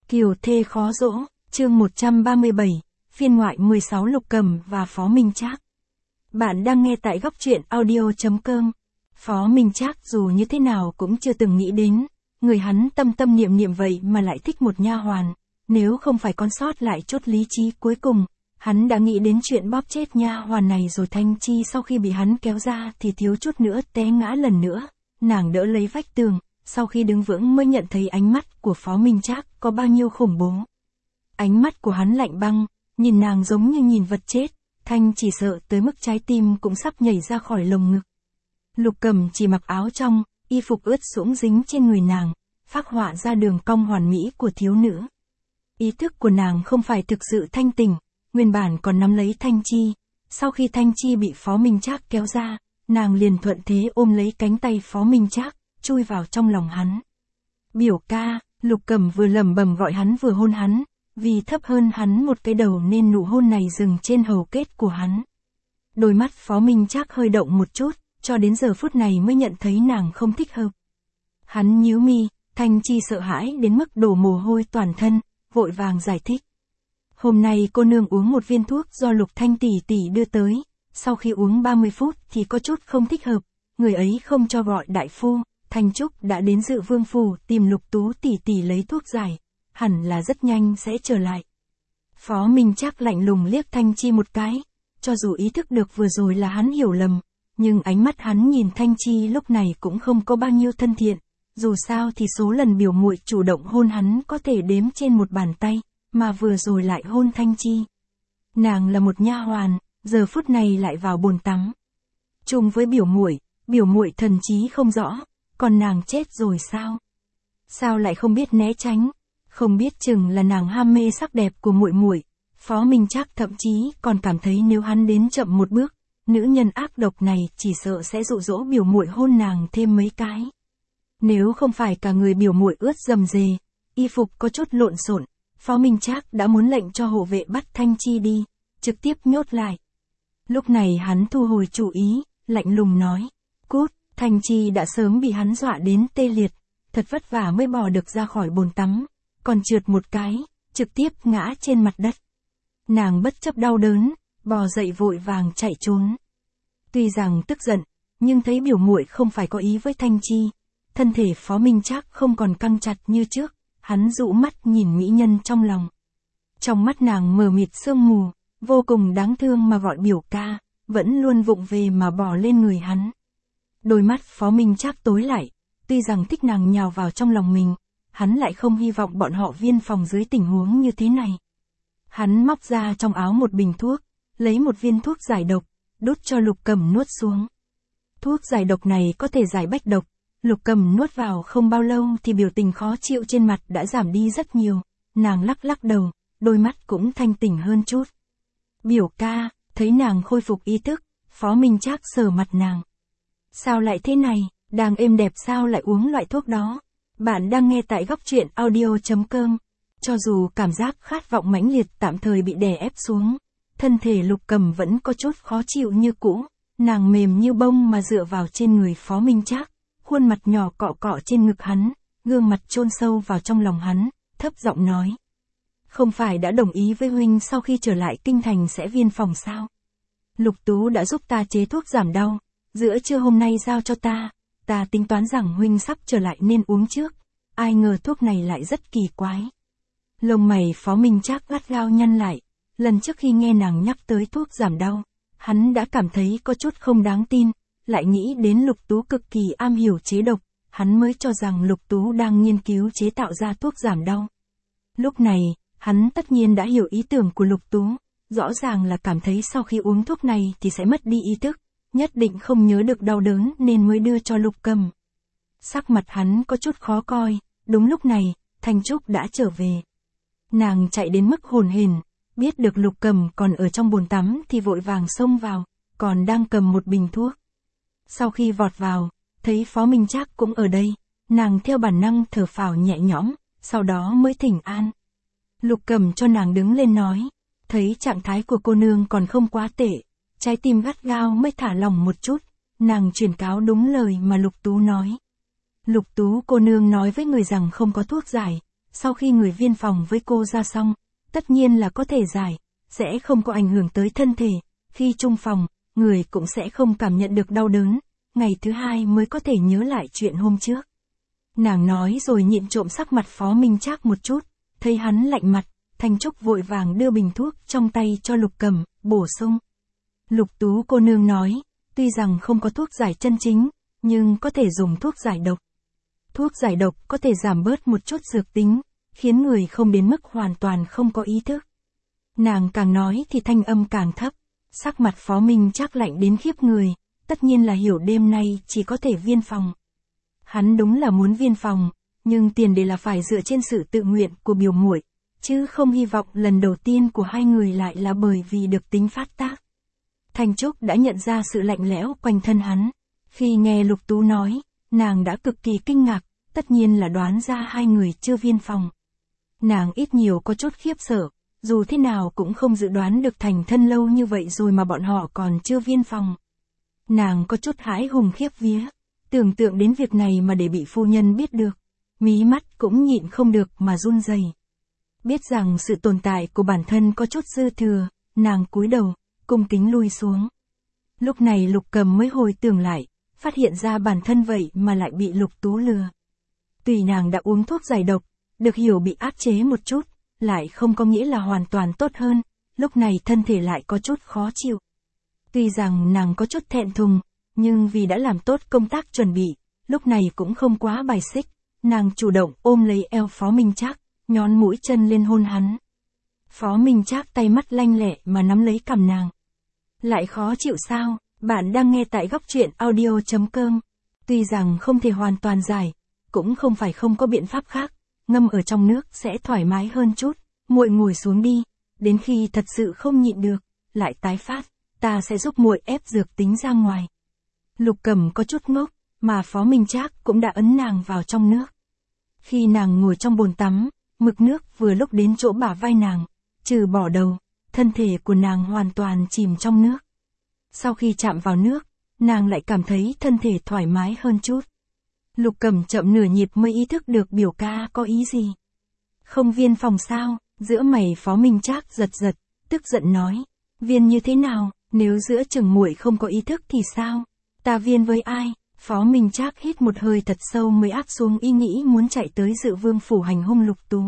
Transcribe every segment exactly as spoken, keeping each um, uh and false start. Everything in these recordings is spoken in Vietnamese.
Kiều thê khó dỗ, chương một trăm ba mươi bảy, phiên ngoại mười sáu Lục Cầm và Phó Minh Trác. Bạn đang nghe tại góc truyện audio.com. Phó Minh Trác dù như thế nào cũng chưa từng nghĩ đến, người hắn tâm tâm niệm niệm vậy mà lại thích một nha hoàn, nếu không phải con sót lại chút lý trí cuối cùng, hắn đã nghĩ đến chuyện bóp chết nha hoàn này rồi. Thanh Chi sau khi bị hắn kéo ra thì thiếu chút nữa té ngã lần nữa, nàng đỡ lấy vách tường, sau khi đứng vững mới nhận thấy ánh mắt của Phó Minh Trác có bao nhiêu khủng bố. Ánh mắt của hắn lạnh băng, nhìn nàng giống như nhìn vật chết, Thanh chỉ sợ tới mức trái tim cũng sắp nhảy ra khỏi lồng ngực. Lục Cầm chỉ mặc áo trong, y phục ướt sũng dính trên người nàng, phác họa ra đường cong hoàn mỹ của thiếu nữ. Ý thức của nàng không phải thực sự thanh tỉnh, nguyên bản còn nắm lấy Thanh Chi, sau khi Thanh Chi bị Phó Minh Trác kéo ra, nàng liền thuận thế ôm lấy cánh tay Phó Minh Trác, chui vào trong lòng hắn. Biểu ca, Lục Cầm vừa lẩm bẩm gọi hắn vừa hôn hắn, vì thấp hơn hắn một cái đầu nên nụ hôn này dừng trên hầu kết của hắn. Đôi mắt Phó Minh Trác hơi động một chút, cho đến giờ phút này mới nhận thấy nàng không thích hợp. Hắn nhíu mi, Thanh Chi sợ hãi đến mức đổ mồ hôi toàn thân, vội vàng giải thích. Hôm nay cô nương uống một viên thuốc do Lục Thanh tỷ tỷ đưa tới, sau khi uống ba mươi phút thì có chút không thích hợp, người ấy không cho gọi đại phu, Thanh Trúc đã đến Dự Vương phủ tìm Lục Tú tỷ tỷ lấy thuốc giải, hẳn là rất nhanh sẽ trở lại. Phó Minh Trác lạnh lùng liếc Thanh Chi một cái, cho dù ý thức được vừa rồi là hắn hiểu lầm, nhưng ánh mắt hắn nhìn Thanh Chi lúc này cũng không có bao nhiêu thân thiện, dù sao thì số lần biểu muội chủ động hôn hắn có thể đếm trên một bàn tay, mà vừa rồi lại hôn Thanh Chi. Nàng là một nha hoàn, giờ phút này lại vào bồn tắm. Chung với biểu muội, biểu muội thần trí không rõ, còn nàng chết rồi sao? Sao lại không biết né tránh? Không biết chừng là nàng ham mê sắc đẹp của muội muội. Phó Minh Trác thậm chí còn cảm thấy nếu hắn đến chậm một bước, nữ nhân ác độc này chỉ sợ sẽ dụ dỗ biểu muội hôn nàng thêm mấy cái. Nếu không phải cả người biểu muội ướt rầm rề, y phục có chút lộn xộn, Phó Minh Trác đã muốn lệnh cho hộ vệ bắt Thanh Chi đi, trực tiếp nhốt lại. Lúc này hắn thu hồi chủ ý, lạnh lùng nói, cút. Thanh Chi đã sớm bị hắn dọa đến tê liệt, thật vất vả mới bò được ra khỏi bồn tắm, còn trượt một cái, trực tiếp ngã trên mặt đất. Nàng bất chấp đau đớn, bò dậy vội vàng chạy trốn. Tuy rằng tức giận, nhưng thấy biểu muội không phải có ý với Thanh Chi, thân thể Phó Minh Trác không còn căng chặt như trước, hắn dụ mắt nhìn mỹ nhân trong lòng. Trong mắt nàng mờ mịt sương mù, vô cùng đáng thương mà gọi biểu ca, vẫn luôn vụng về mà bò lên người hắn. Đôi mắt Phó Minh Trác tối lại, tuy rằng thích nàng nhào vào trong lòng mình, hắn lại không hy vọng bọn họ viên phòng dưới tình huống như thế này. Hắn móc ra trong áo một bình thuốc, lấy một viên thuốc giải độc, đút cho Lục Cầm nuốt xuống. Thuốc giải độc này có thể giải bách độc, Lục Cầm nuốt vào không bao lâu thì biểu tình khó chịu trên mặt đã giảm đi rất nhiều, nàng lắc lắc đầu, đôi mắt cũng thanh tỉnh hơn chút. Biểu ca, thấy nàng khôi phục ý thức, Phó Minh Trác sờ mặt nàng. Sao lại thế này, đang êm đẹp sao lại uống loại thuốc đó? Bạn đang nghe tại góc truyện audio.com. Cho dù cảm giác khát vọng mãnh liệt tạm thời bị đè ép xuống, thân thể Lục Cầm vẫn có chút khó chịu như cũ, nàng mềm như bông mà dựa vào trên người Phó Minh Trác, khuôn mặt nhỏ cọ cọ trên ngực hắn, gương mặt chôn sâu vào trong lòng hắn, thấp giọng nói. Không phải đã đồng ý với huynh sau khi trở lại kinh thành sẽ viên phòng sao? Lục Tú đã giúp ta chế thuốc giảm đau, giữa trưa hôm nay giao cho ta, ta tính toán rằng huynh sắp trở lại nên uống trước, ai ngờ thuốc này lại rất kỳ quái. Lông mày Phó Minh Trác gắt gao nhăn lại, lần trước khi nghe nàng nhắc tới thuốc giảm đau, hắn đã cảm thấy có chút không đáng tin, lại nghĩ đến Lục Tú cực kỳ am hiểu chế độc, hắn mới cho rằng Lục Tú đang nghiên cứu chế tạo ra thuốc giảm đau. Lúc này, hắn tất nhiên đã hiểu ý tưởng của Lục Tú, rõ ràng là cảm thấy sau khi uống thuốc này thì sẽ mất đi ý thức, nhất định không nhớ được đau đớn nên mới đưa cho Lục Cầm. Sắc mặt hắn có chút khó coi, đúng lúc này, Thanh Trúc đã trở về. Nàng chạy đến mức hồn hển, biết được Lục Cầm còn ở trong bồn tắm thì vội vàng xông vào, còn đang cầm một bình thuốc. Sau khi vọt vào, thấy Phó Minh Trác cũng ở đây, nàng theo bản năng thở phào nhẹ nhõm, sau đó mới thỉnh an. Lục Cầm cho nàng đứng lên nói, thấy trạng thái của cô nương còn không quá tệ, trái tim gắt gao mới thả lòng một chút, nàng truyền cáo đúng lời mà Lục Tú nói. Lục Tú cô nương nói với người rằng không có thuốc giải, sau khi người viên phòng với cô ra xong, tất nhiên là có thể giải, sẽ không có ảnh hưởng tới thân thể, khi chung phòng, người cũng sẽ không cảm nhận được đau đớn, ngày thứ hai mới có thể nhớ lại chuyện hôm trước. Nàng nói rồi nhịn trộm sắc mặt Phó Minh Trác một chút, thấy hắn lạnh mặt, Thanh Trúc vội vàng đưa bình thuốc trong tay cho Lục Cẩm, bổ sung. Lục Tú cô nương nói, tuy rằng không có thuốc giải chân chính, nhưng có thể dùng thuốc giải độc. Thuốc giải độc có thể giảm bớt một chút dược tính, khiến người không đến mức hoàn toàn không có ý thức. Nàng càng nói thì thanh âm càng thấp, sắc mặt Phó Minh Trác lạnh đến khiếp người, tất nhiên là hiểu đêm nay chỉ có thể viên phòng. Hắn đúng là muốn viên phòng, nhưng tiền đề là phải dựa trên sự tự nguyện của biểu muội, chứ không hy vọng lần đầu tiên của hai người lại là bởi vì được tính phát tác. Thanh Trúc đã nhận ra sự lạnh lẽo quanh thân hắn. Khi nghe Lục Tú nói, nàng đã cực kỳ kinh ngạc, tất nhiên là đoán ra hai người chưa viên phòng. Nàng ít nhiều có chút khiếp sợ, dù thế nào cũng không dự đoán được thành thân lâu như vậy rồi mà bọn họ còn chưa viên phòng. Nàng có chút hãi hùng khiếp vía, tưởng tượng đến việc này mà để bị phu nhân biết được, mí mắt cũng nhịn không được mà run rẩy. Biết rằng sự tồn tại của bản thân có chút dư thừa, nàng cúi đầu, cung kính lui xuống. Lúc này Lục Cẩm mới hồi tưởng lại, phát hiện ra bản thân vậy mà lại bị Lục Tú lừa. Tuy nàng đã uống thuốc giải độc, được hiểu bị áp chế một chút, lại không có nghĩa là hoàn toàn tốt hơn, lúc này thân thể lại có chút khó chịu. Tuy rằng nàng có chút thẹn thùng, nhưng vì đã làm tốt công tác chuẩn bị, lúc này cũng không quá bài xích, nàng chủ động ôm lấy eo Phó Minh Trác, nhón mũi chân lên hôn hắn. Phó Minh Trác tay mắt lanh lẹ mà nắm lấy cằm nàng. Lại khó chịu sao? Bạn đang nghe tại góc truyện audio chấm com. Tuy rằng không thể hoàn toàn giải, cũng không phải không có biện pháp khác, ngâm ở trong nước sẽ thoải mái hơn chút, muội ngồi xuống đi, đến khi thật sự không nhịn được, lại tái phát, ta sẽ giúp muội ép dược tính ra ngoài. Lục Cẩm có chút ngốc, mà Phó Minh Trác cũng đã ấn nàng vào trong nước. Khi nàng ngồi trong bồn tắm, mực nước vừa lúc đến chỗ bả vai nàng, trừ bỏ đầu, thân thể của nàng hoàn toàn chìm trong nước. Sau khi chạm vào nước, nàng lại cảm thấy thân thể thoải mái hơn chút. Lục Cẩm chậm nửa nhịp mới ý thức được biểu ca có ý gì. Không viên phòng sao? Giữa mày Phó Minh Trác giật giật, tức giận nói, viên như thế nào, nếu giữa chừng muội không có ý thức thì sao? Ta viên với ai? Phó Minh Trác hít một hơi thật sâu mới áp xuống ý nghĩ muốn chạy tới Dự Vương phủ hành hung Lục Tú.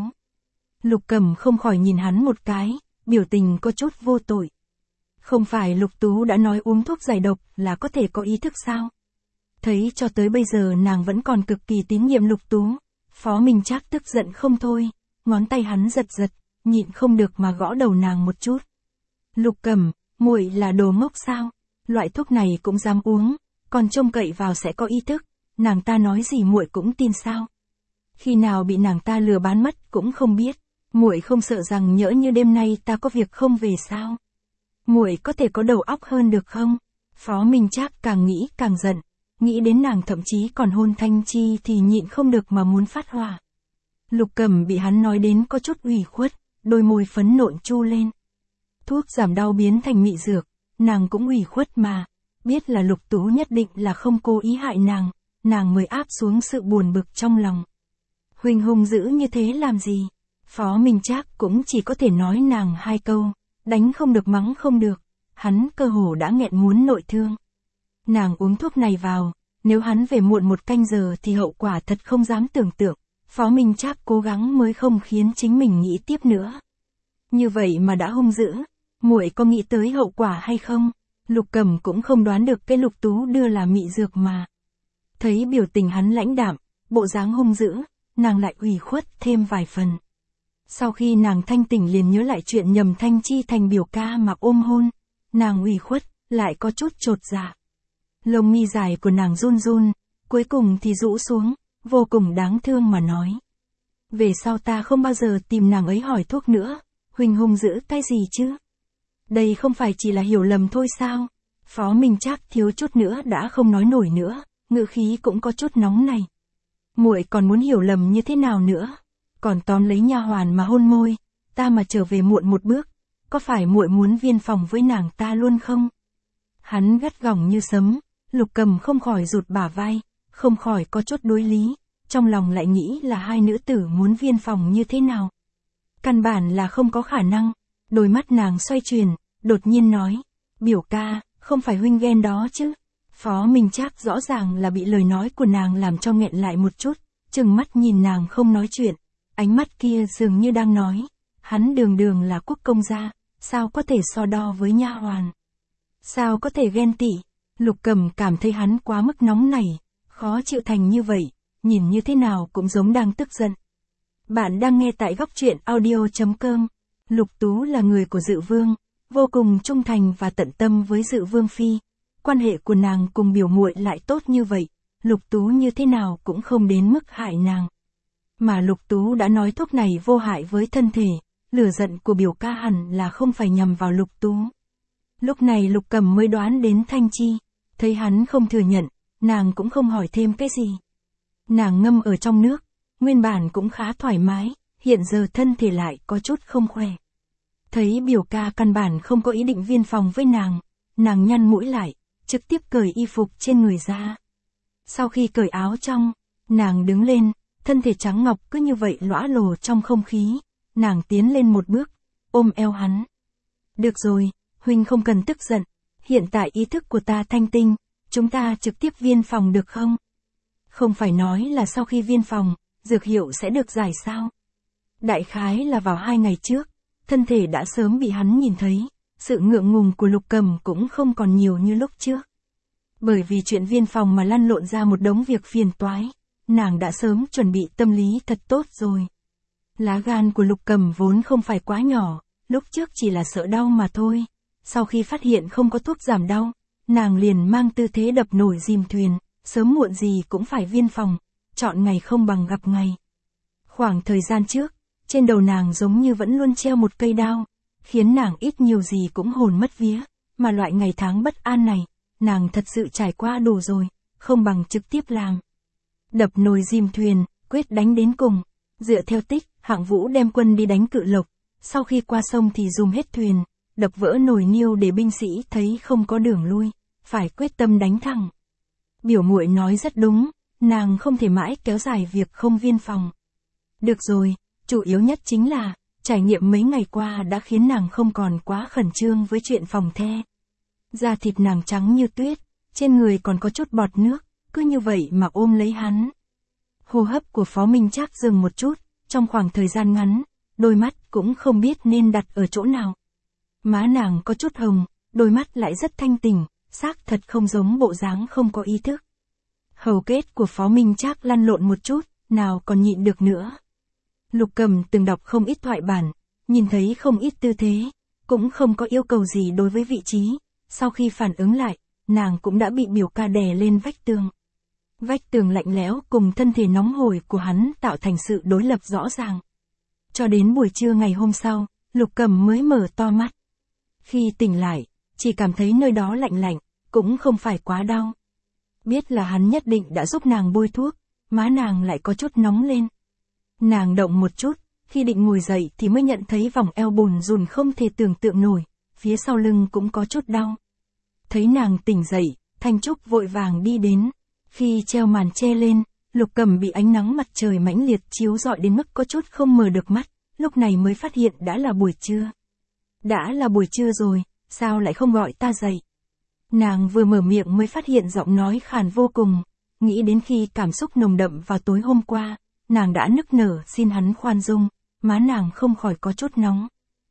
Lục Cẩm không khỏi nhìn hắn một cái, biểu tình có chút vô tội. Không phải Lục Tú đã nói uống thuốc giải độc là có thể có ý thức sao? Thấy cho tới bây giờ nàng vẫn còn cực kỳ tín nhiệm Lục Tú, Phó Minh Trác tức giận không thôi, ngón tay hắn giật giật, nhịn không được mà gõ đầu nàng một chút. Lục Cẩm, muội là đồ ngốc sao? Loại thuốc này cũng dám uống, còn trông cậy vào sẽ có ý thức, nàng ta nói gì muội cũng tin sao? Khi nào bị nàng ta lừa bán mất cũng không biết, muội không sợ rằng nhỡ như đêm nay ta có việc không về sao? Muội có thể có đầu óc hơn được không? Phó Minh Trác càng nghĩ càng giận, nghĩ đến nàng thậm chí còn hôn Thanh Chi thì nhịn không được mà muốn phát hỏa. Lục Cẩm bị hắn nói đến có chút ủy khuất, đôi môi phấn nộn chu lên. Thuốc giảm đau biến thành mị dược, nàng cũng ủy khuất mà, biết là Lục Tú nhất định là không cố ý hại nàng, nàng mới áp xuống sự buồn bực trong lòng. Huynh hung dữ như thế làm gì? Phó Minh Trác cũng chỉ có thể nói nàng hai câu, đánh không được mắng không được, hắn cơ hồ đã nghẹn muốn nội thương. Nàng uống thuốc này vào, nếu hắn về muộn một canh giờ thì hậu quả thật không dám tưởng tượng, Phó Minh Trác cố gắng mới không khiến chính mình nghĩ tiếp nữa. Như vậy mà đã hung dữ, muội có nghĩ tới hậu quả hay không? Lục Cẩm cũng không đoán được cái Lục Tú đưa là mị dược mà. Thấy biểu tình hắn lãnh đạm, bộ dáng hung dữ, nàng lại ủy khuất thêm vài phần. Sau khi nàng thanh tỉnh liền nhớ lại chuyện nhầm Thanh Chi thành biểu ca mà ôm hôn, nàng ủy khuất, lại có chút chột dạ. Lông mi dài của nàng run run, cuối cùng thì rũ xuống, vô cùng đáng thương mà nói. Về sau ta không bao giờ tìm nàng ấy hỏi thuốc nữa, huynh hung dữ cái gì chứ? Đây không phải chỉ là hiểu lầm thôi sao? Phó Minh Trác thiếu chút nữa đã không nói nổi nữa, ngữ khí cũng có chút nóng này. Muội còn muốn hiểu lầm như thế nào nữa? Còn tóm lấy nha hoàn mà hôn môi, ta mà trở về muộn một bước, có phải muội muốn viên phòng với nàng ta luôn không? Hắn gắt gỏng như sấm, Lục Cẩm không khỏi rụt bả vai, không khỏi có chút đối lý, trong lòng lại nghĩ là hai nữ tử muốn viên phòng như thế nào. Căn bản là không có khả năng, đôi mắt nàng xoay chuyển, đột nhiên nói, biểu ca, không phải huynh ghen đó chứ. Phó Minh Trác rõ ràng là bị lời nói của nàng làm cho nghẹn lại một chút, trừng mắt nhìn nàng không nói chuyện, ánh mắt kia dường như đang nói, hắn đường đường là quốc công gia, sao có thể so đo với nha hoàn. Sao có thể ghen tị, Lục Cầm cảm thấy hắn quá mức nóng nảy, khó chịu thành như vậy, nhìn như thế nào cũng giống đang tức giận. Bạn đang nghe tại góc truyện audio.com. Lục Tú là người của Dự Vương, vô cùng trung thành và tận tâm với Dự Vương phi. Quan hệ của nàng cùng biểu muội lại tốt như vậy, Lục Tú như thế nào cũng không đến mức hại nàng. Mà Lục Tú đã nói thuốc này vô hại với thân thể, lửa giận của biểu ca hẳn là không phải nhằm vào Lục Tú. Lúc này Lục Cầm mới đoán đến Thanh Chi, thấy hắn không thừa nhận, nàng cũng không hỏi thêm cái gì. Nàng ngâm ở trong nước, nguyên bản cũng khá thoải mái, hiện giờ thân thể lại có chút không khỏe. Thấy biểu ca căn bản không có ý định viên phòng với nàng, nàng nhăn mũi lại, trực tiếp cởi y phục trên người ra. Sau khi cởi áo trong, nàng đứng lên, thân thể trắng ngọc cứ như vậy lõa lồ trong không khí, nàng tiến lên một bước, ôm eo hắn. Được rồi, huynh không cần tức giận, hiện tại ý thức của ta thanh tinh, chúng ta trực tiếp viên phòng được không? Không phải nói là sau khi viên phòng, dược hiệu sẽ được giải sao? Đại khái là vào hai ngày trước, thân thể đã sớm bị hắn nhìn thấy, sự ngượng ngùng của Lục Cầm cũng không còn nhiều như lúc trước. Bởi vì chuyện viên phòng mà lăn lộn ra một đống việc phiền toái, nàng đã sớm chuẩn bị tâm lý thật tốt rồi. Lá gan của Lục Cầm vốn không phải quá nhỏ, lúc trước chỉ là sợ đau mà thôi. Sau khi phát hiện không có thuốc giảm đau, nàng liền mang tư thế đập nổi dìm thuyền, sớm muộn gì cũng phải viên phòng, chọn ngày không bằng gặp ngày. Khoảng thời gian trước, trên đầu nàng giống như vẫn luôn treo một cây đao, khiến nàng ít nhiều gì cũng hồn mất vía, mà loại ngày tháng bất an này, nàng thật sự trải qua đủ rồi, không bằng trực tiếp làm. Đập nồi dìm thuyền, quyết đánh đến cùng, dựa theo tích, Hạng Vũ đem quân đi đánh Cự Lộc, sau khi qua sông thì dùng hết thuyền, đập vỡ nồi niêu để binh sĩ thấy không có đường lui, phải quyết tâm đánh thẳng. Biểu muội nói rất đúng, nàng không thể mãi kéo dài việc không viên phòng. Được rồi, chủ yếu nhất chính là, trải nghiệm mấy ngày qua đã khiến nàng không còn quá khẩn trương với chuyện phòng the. Da thịt nàng trắng như tuyết, trên người còn có chút bọt nước, cứ như vậy mà ôm lấy hắn. Hô hấp của Phó Minh Trác dừng một chút, trong khoảng thời gian ngắn, đôi mắt cũng không biết nên đặt ở chỗ nào. Má nàng có chút hồng, đôi mắt lại rất thanh tỉnh, xác thật không giống bộ dáng không có ý thức. Hầu kết của Phó Minh Trác lăn lộn một chút, nào còn nhịn được nữa. Lục Cầm từng đọc không ít thoại bản, nhìn thấy không ít tư thế, cũng không có yêu cầu gì đối với vị trí, sau khi phản ứng lại, nàng cũng đã bị biểu ca đè lên vách tường. Vách tường lạnh lẽo cùng thân thể nóng hổi của hắn tạo thành sự đối lập rõ ràng. Cho đến buổi trưa ngày hôm sau, Lục Cầm mới mở to mắt. Khi tỉnh lại, chỉ cảm thấy nơi đó lạnh lạnh, cũng không phải quá đau. Biết là hắn nhất định đã giúp nàng bôi thuốc, má nàng lại có chút nóng lên. Nàng động một chút, khi định ngồi dậy thì mới nhận thấy vòng eo bùn rùn không thể tưởng tượng nổi, phía sau lưng cũng có chút đau. Thấy nàng tỉnh dậy, Thanh Trúc vội vàng đi đến. Khi treo màn che lên, Lục Cầm bị ánh nắng mặt trời mãnh liệt chiếu rọi đến mức có chút không mở được mắt, lúc này mới phát hiện đã là buổi trưa. Đã là buổi trưa rồi, sao lại không gọi ta dậy? Nàng vừa mở miệng mới phát hiện giọng nói khàn vô cùng, nghĩ đến khi cảm xúc nồng đậm vào tối hôm qua, nàng đã nức nở xin hắn khoan dung, má nàng không khỏi có chút nóng.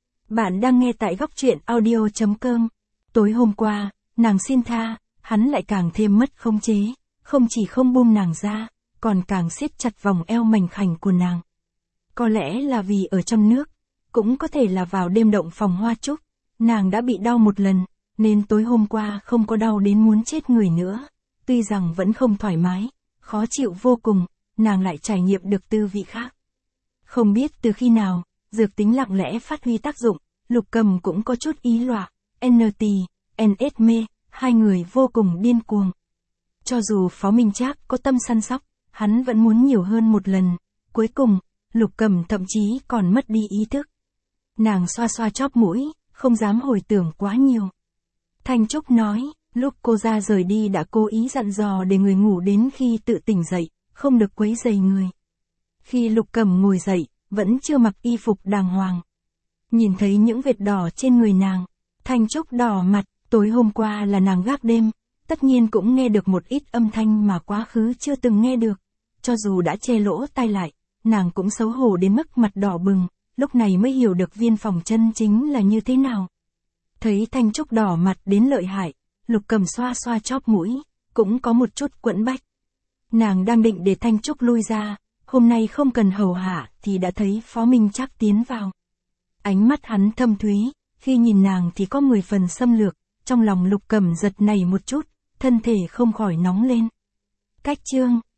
Bạn đang nghe tại góc truyện audio.com. Tối hôm qua, nàng xin tha, hắn lại càng thêm mất khống chế, không chỉ không buông nàng ra, còn càng siết chặt vòng eo mảnh khảnh của nàng. Có lẽ là vì ở trong nước, cũng có thể là vào đêm động phòng hoa trúc, nàng đã bị đau một lần, nên tối hôm qua không có đau đến muốn chết người nữa. Tuy rằng vẫn không thoải mái, khó chịu vô cùng, nàng lại trải nghiệm được tư vị khác. Không biết từ khi nào, dược tính lặng lẽ phát huy tác dụng, Lục Cầm cũng có chút ý loạn, en tê, en ét mê, hai người vô cùng điên cuồng. Cho dù Phó Minh Trác có tâm săn sóc, hắn vẫn muốn nhiều hơn một lần. Cuối cùng, Lục Cầm thậm chí còn mất đi ý thức. Nàng xoa xoa chóp mũi, không dám hồi tưởng quá nhiều. Thanh Trúc nói, lúc cô ra rời đi đã cố ý dặn dò để người ngủ đến khi tự tỉnh dậy, không được quấy rầy người. Khi Lục Cẩm ngồi dậy, vẫn chưa mặc y phục đàng hoàng. Nhìn thấy những vệt đỏ trên người nàng, Thanh Trúc đỏ mặt, tối hôm qua là nàng gác đêm, tất nhiên cũng nghe được một ít âm thanh mà quá khứ chưa từng nghe được. Cho dù đã che lỗ tai lại, nàng cũng xấu hổ đến mức mặt đỏ bừng, lúc này mới hiểu được viên phòng chân chính là như thế nào. Thấy Thanh Trúc đỏ mặt đến lợi hại, Lục Cẩm xoa xoa chóp mũi, cũng có một chút quẫn bách. Nàng đang định để Thanh Trúc lui ra, hôm nay không cần hầu hạ thì đã thấy Phó Minh Trác tiến vào. Ánh mắt hắn thâm thúy, khi nhìn nàng thì có mười phần xâm lược, trong lòng Lục Cẩm giật nảy một chút, thân thể không khỏi nóng lên. Cách chương